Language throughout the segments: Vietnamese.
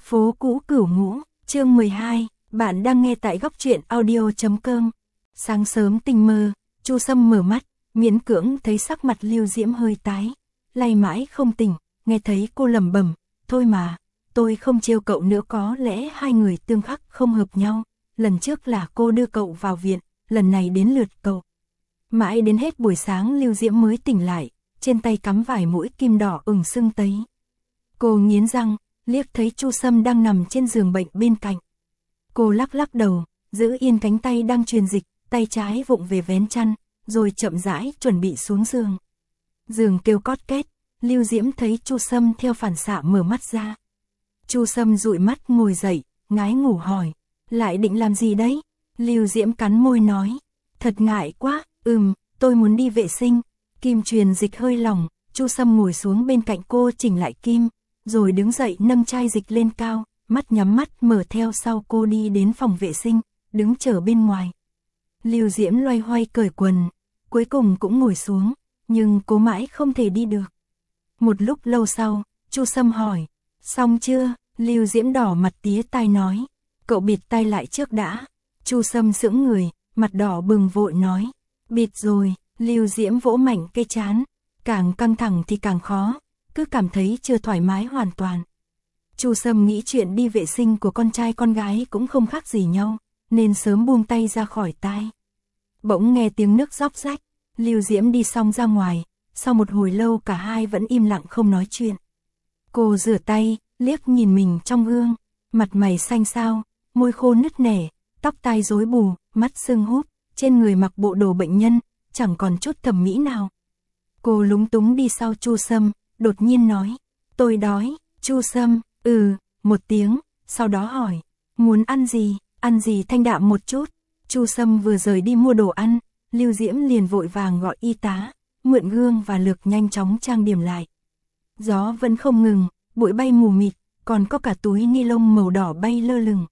Phố cũ Cửu Ngũ, chương 12, bạn đang nghe tại góc truyện audio.com. Sáng sớm tinh mơ, Chu Sâm mở mắt, miễn cưỡng thấy sắc mặt Lưu Diễm hơi tái, lay mãi không tỉnh, nghe thấy cô lẩm bẩm, thôi mà, tôi không trêu cậu nữa, có lẽ hai người tương khắc không hợp nhau, lần trước là cô đưa cậu vào viện, lần này đến lượt cậu. Mãi đến hết buổi sáng Lưu Diễm mới tỉnh lại, trên tay cắm vài mũi kim đỏ ửng sưng tấy. Cô nghiến răng, liếc thấy Chu Sâm đang nằm trên giường bệnh bên cạnh. Cô lắc lắc đầu, giữ yên cánh tay đang truyền dịch, tay trái vụng về vén chăn, rồi chậm rãi chuẩn bị xuống giường. Giường kêu cót két, Lưu Diễm thấy Chu Sâm theo phản xạ mở mắt ra. Chu Sâm dụi mắt ngồi dậy, ngái ngủ hỏi, lại định làm gì đấy? Lưu Diễm cắn môi nói, thật ngại quá, tôi muốn đi vệ sinh. Kim truyền dịch hơi lỏng, Chu Sâm ngồi xuống bên cạnh cô chỉnh lại kim, rồi đứng dậy nâng chai dịch lên cao, mắt nhắm mắt mở theo sau cô đi đến phòng vệ sinh, đứng chờ bên ngoài. Lưu Diễm loay hoay cởi quần, cuối cùng cũng ngồi xuống, nhưng cố mãi không thể đi được. Một lúc lâu sau, Chu Sâm hỏi, xong chưa? Lưu Diễm đỏ mặt tía tai nói, cậu bịt tai lại trước đã. Chu Sâm sững người, mặt đỏ bừng vội nói, bịt rồi. Lưu Diễm vỗ mạnh cây trán, càng căng thẳng thì càng khó, cứ cảm thấy chưa thoải mái hoàn toàn. Chu Sâm nghĩ chuyện đi vệ sinh của con trai con gái cũng không khác gì nhau, nên sớm buông tay ra khỏi tai. Bỗng nghe tiếng nước róc rách, Lưu Diễm đi xong ra ngoài, sau một hồi lâu cả hai vẫn im lặng không nói chuyện. Cô rửa tay, liếc nhìn mình trong gương, mặt mày xanh xao, môi khô nứt nẻ, tóc tai rối bù, mắt sưng húp, trên người mặc bộ đồ bệnh nhân, chẳng còn chút thẩm mỹ nào. Cô lúng túng đi sau Chu Sâm, đột nhiên nói, tôi đói. Chu Sâm, một tiếng, sau đó hỏi, muốn ăn gì thanh đạm một chút. Chu Sâm vừa rời đi mua đồ ăn, Lưu Diễm liền vội vàng gọi y tá, mượn gương và lược nhanh chóng trang điểm lại. Gió vẫn không ngừng, bụi bay mù mịt, còn có cả túi ni lông màu đỏ bay lơ lửng.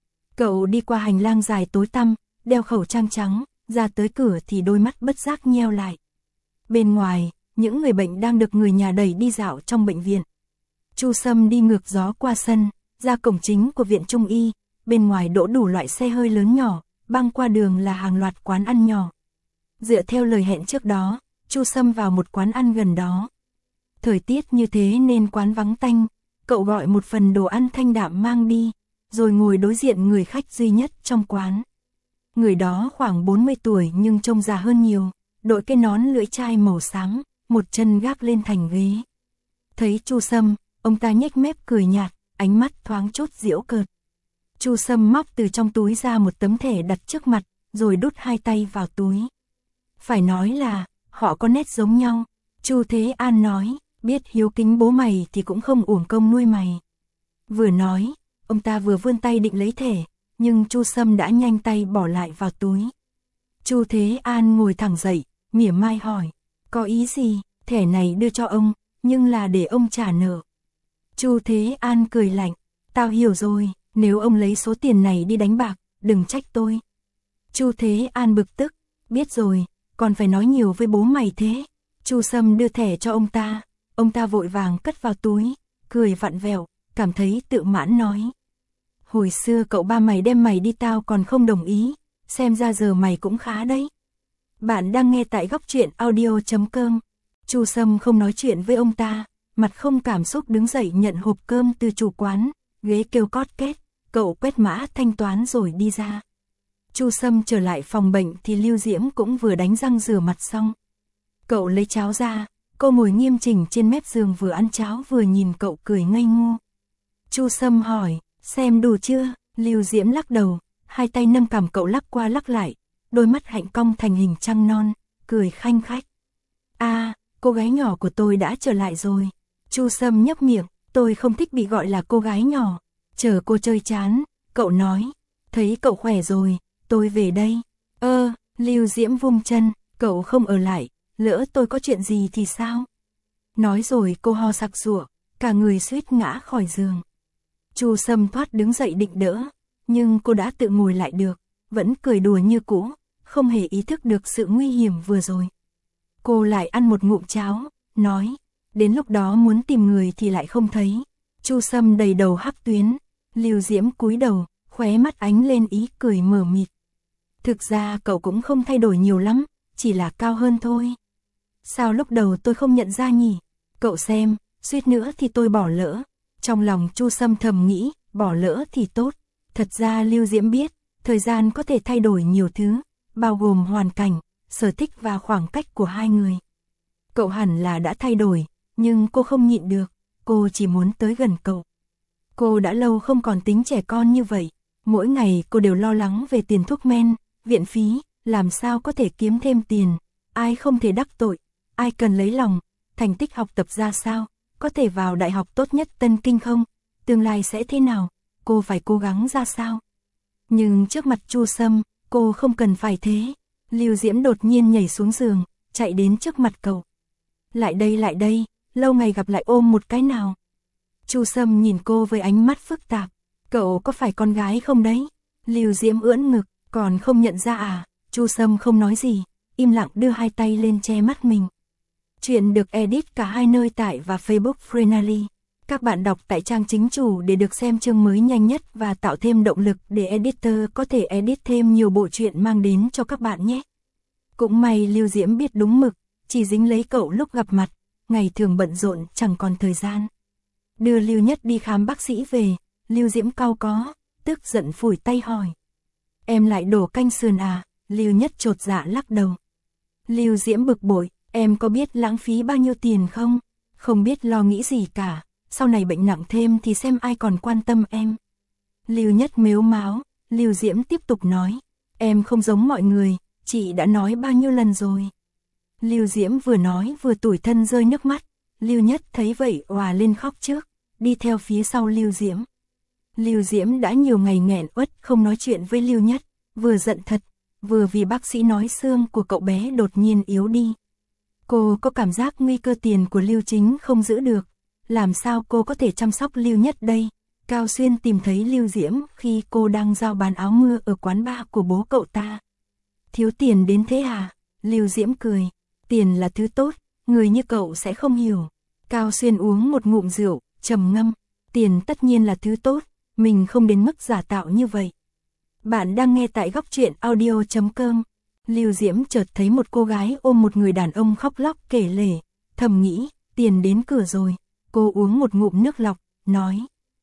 Cậu đi qua hành lang dài tối tăm, đeo khẩu trang trắng, ra tới cửa thì đôi mắt bất giác nheo lại. Bên ngoài, những người bệnh đang được người nhà đẩy đi dạo trong bệnh viện. Chu Sâm đi ngược gió qua sân, ra cổng chính của viện Trung y, bên ngoài đỗ đủ loại xe hơi lớn nhỏ, băng qua đường là hàng loạt quán ăn nhỏ. Dựa theo lời hẹn trước đó, Chu Sâm vào một quán ăn gần đó. Thời tiết như thế nên quán vắng tanh, cậu gọi một phần đồ ăn thanh đạm mang đi, rồi ngồi đối diện người khách duy nhất trong quán. Người đó khoảng 40 tuổi nhưng trông già hơn nhiều, đội cái nón lưỡi chai màu xám, một chân gác lên thành ghế. Thấy Chu Sâm, ông ta nhếch mép cười nhạt, ánh mắt thoáng chút giễu cợt. Chu Sâm móc từ trong túi ra một tấm thẻ đặt trước mặt, rồi đút hai tay vào túi. Phải nói là, họ có nét giống nhau. Chu Thế An nói, biết hiếu kính bố mày thì cũng không uổng công nuôi mày. Vừa nói, ông ta vừa vươn tay định lấy thẻ, nhưng Chu Sâm đã nhanh tay bỏ lại vào túi. Chu Thế An ngồi thẳng dậy, mỉa mai hỏi, có ý gì? Thẻ này đưa cho ông, nhưng là để ông trả nợ. Chu Thế An cười lạnh, tao hiểu rồi, nếu ông lấy số tiền này đi đánh bạc, đừng trách tôi. Chu Thế An bực tức, biết rồi, còn phải nói nhiều với bố mày thế. Chu Sâm đưa thẻ cho ông ta vội vàng cất vào túi, cười vặn vẹo, cảm thấy tự mãn nói. Hồi xưa cậu ba mày đem mày đi tao còn không đồng ý, xem ra giờ mày cũng khá đấy. Bạn đang nghe tại góc truyện audio.com. Chu Sâm không nói chuyện với ông ta, mặt không cảm xúc đứng dậy nhận hộp cơm từ chủ quán, ghế kêu cót két, cậu quét mã thanh toán rồi đi ra. Chu Sâm trở lại phòng bệnh thì Lưu Diễm cũng vừa đánh răng rửa mặt xong. Cậu lấy cháo ra, cô ngồi nghiêm chỉnh trên mép giường vừa ăn cháo vừa nhìn cậu cười ngây ngô. Chu Sâm hỏi, xem đủ chưa? Lưu Diễm lắc đầu, hai tay nâng cằm cậu lắc qua lắc lại, đôi mắt hạnh cong thành hình trăng non, cười khanh khách. Cô gái nhỏ của tôi đã trở lại rồi. Chu Sâm nhếch miệng, tôi không thích bị gọi là cô gái nhỏ. Chờ cô chơi chán, cậu nói, thấy cậu khỏe rồi, tôi về đây. Lưu Diễm vung chân, cậu không ở lại, lỡ tôi có chuyện gì thì sao? Nói rồi cô ho sặc sụa, cả người suýt ngã khỏi giường. Chu Sâm thoát đứng dậy định đỡ, nhưng cô đã tự ngồi lại được, vẫn cười đùa như cũ, không hề ý thức được sự nguy hiểm vừa rồi. Cô lại ăn một ngụm cháo, nói, đến lúc đó muốn tìm người thì lại không thấy. Chu Sâm đầy đầu hắc tuyến, Lưu Diễm cúi đầu, khóe mắt ánh lên ý cười mờ mịt. Thực ra cậu cũng không thay đổi nhiều lắm, chỉ là cao hơn thôi. Sao lúc đầu tôi không nhận ra nhỉ? Cậu xem, suýt nữa thì tôi bỏ lỡ. Trong lòng Chu Sâm thầm nghĩ, bỏ lỡ thì tốt. Thật ra Lưu Diễm biết, thời gian có thể thay đổi nhiều thứ, bao gồm hoàn cảnh, sở thích và khoảng cách của hai người. Cậu hẳn là đã thay đổi, nhưng cô không nhịn được, cô chỉ muốn tới gần cậu. Cô đã lâu không còn tính trẻ con như vậy, mỗi ngày cô đều lo lắng về tiền thuốc men, viện phí, làm sao có thể kiếm thêm tiền, ai không thể đắc tội, ai cần lấy lòng, thành tích học tập ra sao, có thể vào đại học tốt nhất Tân Kinh không, tương lai sẽ thế nào, cô phải cố gắng ra sao. Nhưng trước mặt Chu Sâm, cô không cần phải thế. Lưu Diễm đột nhiên nhảy xuống giường, chạy đến trước mặt cậu. Lại đây, lâu ngày gặp lại ôm một cái nào. Chu Sâm nhìn cô với ánh mắt phức tạp. Cậu có phải con gái không đấy? Lưu Diễm ưỡn ngực, còn không nhận ra à? Chu Sâm không nói gì, im lặng đưa hai tay lên che mắt mình. Chuyện được edit cả hai nơi tải và Facebook Freenally. Các bạn đọc tại trang chính chủ để được xem chương mới nhanh nhất và tạo thêm động lực để editor có thể edit thêm nhiều bộ truyện mang đến cho các bạn nhé. Cũng may Lưu Diễm biết đúng mực, chỉ dính lấy cậu lúc gặp mặt, ngày thường bận rộn chẳng còn thời gian. Đưa Lưu Nhất đi khám bác sĩ về, Lưu Diễm cau có, tức giận phủi tay hỏi. Em lại đổ canh sườn à? Lưu Nhất chột dạ lắc đầu. Lưu Diễm bực bội, em có biết lãng phí bao nhiêu tiền không? Không biết lo nghĩ gì cả, sau này bệnh nặng thêm thì xem ai còn quan tâm em. Lưu Nhất mếu máo, Lưu Diễm tiếp tục nói. Em không giống mọi người, chị đã nói bao nhiêu lần rồi. Lưu Diễm vừa nói vừa tủi thân rơi nước mắt. Lưu Nhất thấy vậy òa lên khóc trước, đi theo phía sau Lưu Diễm. Lưu Diễm đã nhiều ngày nghẹn uất không nói chuyện với Lưu Nhất, vừa giận thật, vừa vì bác sĩ nói xương của cậu bé đột nhiên yếu đi. Cô có cảm giác nguy cơ tiền của Lưu Chính không giữ được, làm sao cô có thể chăm sóc Lưu Nhất đây? Cao Xuyên tìm thấy Lưu Diễm khi cô đang giao bán áo mưa ở quán bar của bố cậu ta. Thiếu tiền đến thế à? Lưu Diễm cười, tiền là thứ tốt, người như cậu sẽ không hiểu. Cao Xuyên uống một ngụm rượu, trầm ngâm, tiền tất nhiên là thứ tốt, mình không đến mức giả tạo như vậy. Bạn đang nghe tại góc truyện audio.com. Lưu Diễm chợt thấy một cô gái ôm một người đàn ông khóc lóc kể lể, thầm nghĩ, tiền đến cửa rồi. Cô uống một ngụm nước lọc, nói.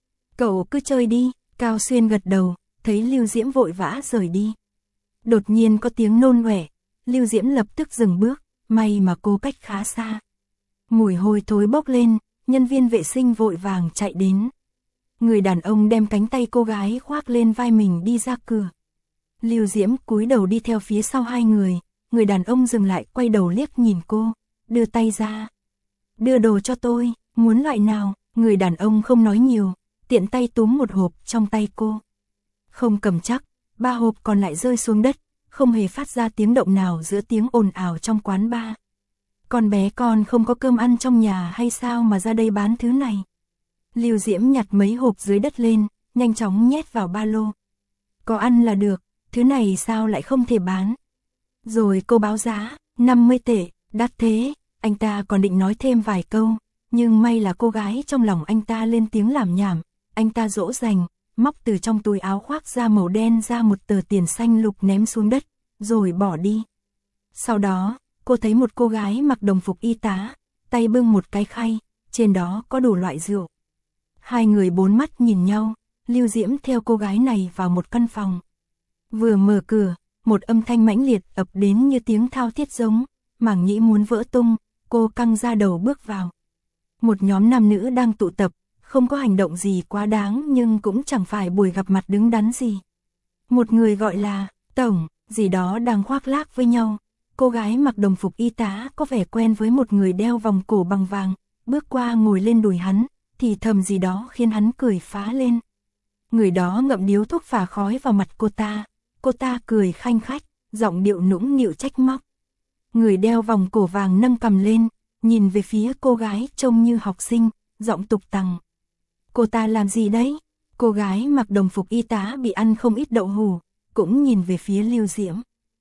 Cậu cứ chơi đi. Cao Xuyên gật đầu, thấy Lưu Diễm vội vã rời đi. Đột nhiên có tiếng nôn ọe, Lưu Diễm lập tức dừng bước, may mà cô cách khá xa. Mùi hôi thối bốc lên, nhân viên vệ sinh vội vàng chạy đến. Người đàn ông đem cánh tay cô gái khoác lên vai mình đi ra cửa. Lưu Diễm cúi đầu đi theo phía sau hai người đàn ông dừng lại quay đầu liếc nhìn cô, đưa tay ra. Đưa đồ cho tôi, muốn loại nào? Người đàn ông không nói nhiều, tiện tay túm một hộp trong tay cô. Không cầm chắc, 3 hộp còn lại rơi xuống đất, không hề phát ra tiếng động nào giữa tiếng ồn ào trong quán bar. Con bé con không có cơm ăn trong nhà hay sao mà ra đây bán thứ này? Lưu Diễm nhặt mấy hộp dưới đất lên, nhanh chóng nhét vào ba lô. Có ăn là được, thứ này sao lại không thể bán? Rồi cô báo giá, 50 tệ, đắt thế. Anh ta còn định nói thêm vài câu, nhưng may là cô gái trong lòng anh ta lên tiếng làm nhảm. Anh ta dỗ dành, móc từ trong túi áo khoác da màu đen ra một tờ tiền xanh lục ném xuống đất, rồi bỏ đi. Sau đó, cô thấy một cô gái mặc đồng phục y tá, tay bưng một cái khay, trên đó có đủ loại rượu. Hai người bốn mắt nhìn nhau, Lưu Diễm theo cô gái này vào một căn phòng. Vừa mở cửa, một âm thanh mãnh liệt ập đến như tiếng thao thiết giống, màng nhĩ muốn vỡ tung, cô căng ra đầu bước vào. Một nhóm nam nữ đang tụ tập, không có hành động gì quá đáng nhưng cũng chẳng phải buổi gặp mặt đứng đắn gì. Một người gọi là Tổng, gì đó đang khoác lác với nhau. Cô gái mặc đồng phục y tá có vẻ quen với một người đeo vòng cổ bằng vàng, bước qua ngồi lên đùi hắn, thì thầm gì đó khiến hắn cười phá lên. Người đó ngậm điếu thuốc phả khói vào mặt cô ta cười khanh khách, giọng điệu nũng nịu trách móc. Người đeo vòng cổ vàng nâng cằm lên, nhìn về phía cô gái trông như học sinh, giọng tục tằng. Cô ta làm gì đấy? Cô gái mặc đồng phục y tá bị ăn không ít đậu hủ, cũng nhìn về phía Lưu Diễm.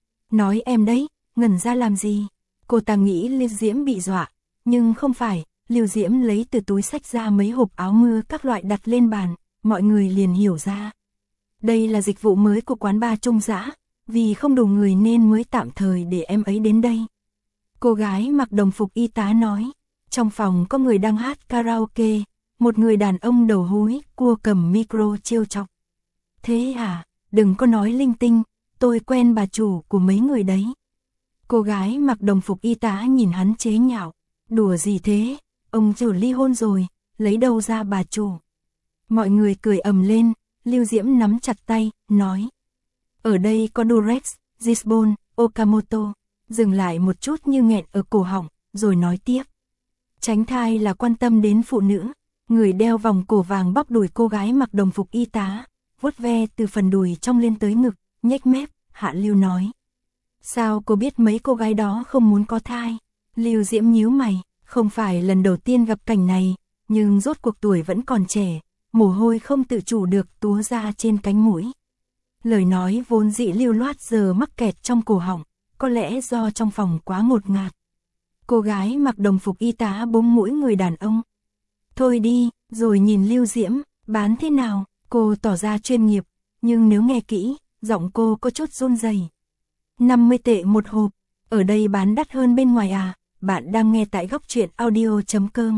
Nói em đấy, ngẩn ra làm gì? Cô ta nghĩ Lưu Diễm bị dọa, nhưng không phải. Lưu Diễm lấy từ túi xách ra mấy hộp áo mưa các loại đặt lên bàn, mọi người liền hiểu ra. Đây là dịch vụ mới của quán bar Trung Dã, vì không đủ người nên mới tạm thời để em ấy đến đây. Cô gái mặc đồng phục y tá nói, trong phòng có người đang hát karaoke, một người đàn ông đầu húi cua cầm micro trêu chọc. Thế à, đừng có nói linh tinh, tôi quen bà chủ của mấy người đấy. Cô gái mặc đồng phục y tá nhìn hắn chế nhạo, đùa gì thế, ông chủ ly hôn rồi, lấy đâu ra bà chủ. Mọi người cười ầm lên, Lưu Diễm nắm chặt tay, nói. Ở đây có Durex, Gisbon, Okamoto, dừng lại một chút như nghẹn ở cổ họng, rồi nói tiếp. Tránh thai là quan tâm đến phụ nữ, người đeo vòng cổ vàng bóp đùi cô gái mặc đồng phục y tá, vuốt ve từ phần đùi trong lên tới ngực, nhếch mép, Hạ Lưu nói. Sao cô biết mấy cô gái đó không muốn có thai? Lưu Diễm nhíu mày, không phải lần đầu tiên gặp cảnh này, nhưng rốt cuộc tuổi vẫn còn trẻ, mồ hôi không tự chủ được túa ra trên cánh mũi. Lời nói vốn dị lưu loát giờ mắc kẹt trong cổ họng, có lẽ do trong phòng quá ngột ngạt. Cô gái mặc đồng phục y tá búng mũi người đàn ông. Thôi đi, rồi nhìn Lưu Diễm, bán thế nào? Cô tỏ ra chuyên nghiệp, nhưng nếu nghe kỹ, giọng cô có chút run rẩy. 50 tệ một hộp, ở đây bán đắt hơn bên ngoài à? Bạn đang nghe tại góc truyện audio.com.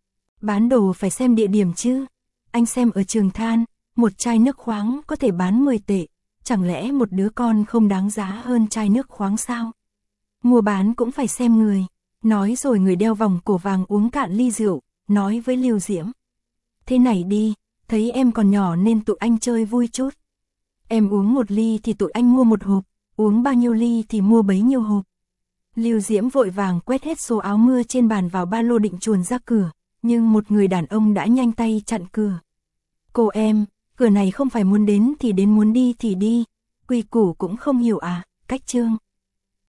Bán đồ phải xem địa điểm chứ. Anh xem ở Trường Than, một chai nước khoáng có thể bán 10 tệ, chẳng lẽ một đứa con không đáng giá hơn chai nước khoáng sao? Mua bán cũng phải xem người. Nói rồi người đeo vòng cổ vàng uống cạn ly rượu, nói với Lưu Diễm. Thế này đi, thấy em còn nhỏ nên tụi anh chơi vui chút. Em uống một ly thì tụi anh mua một hộp, uống bao nhiêu ly thì mua bấy nhiêu hộp. Lưu Diễm vội vàng quét hết số áo mưa trên bàn vào ba lô định chuồn ra cửa, nhưng một người đàn ông đã nhanh tay chặn cửa. Cô em, cửa này không phải muốn đến thì đến, muốn đi thì đi, quy củ cũng không hiểu à, cách chương.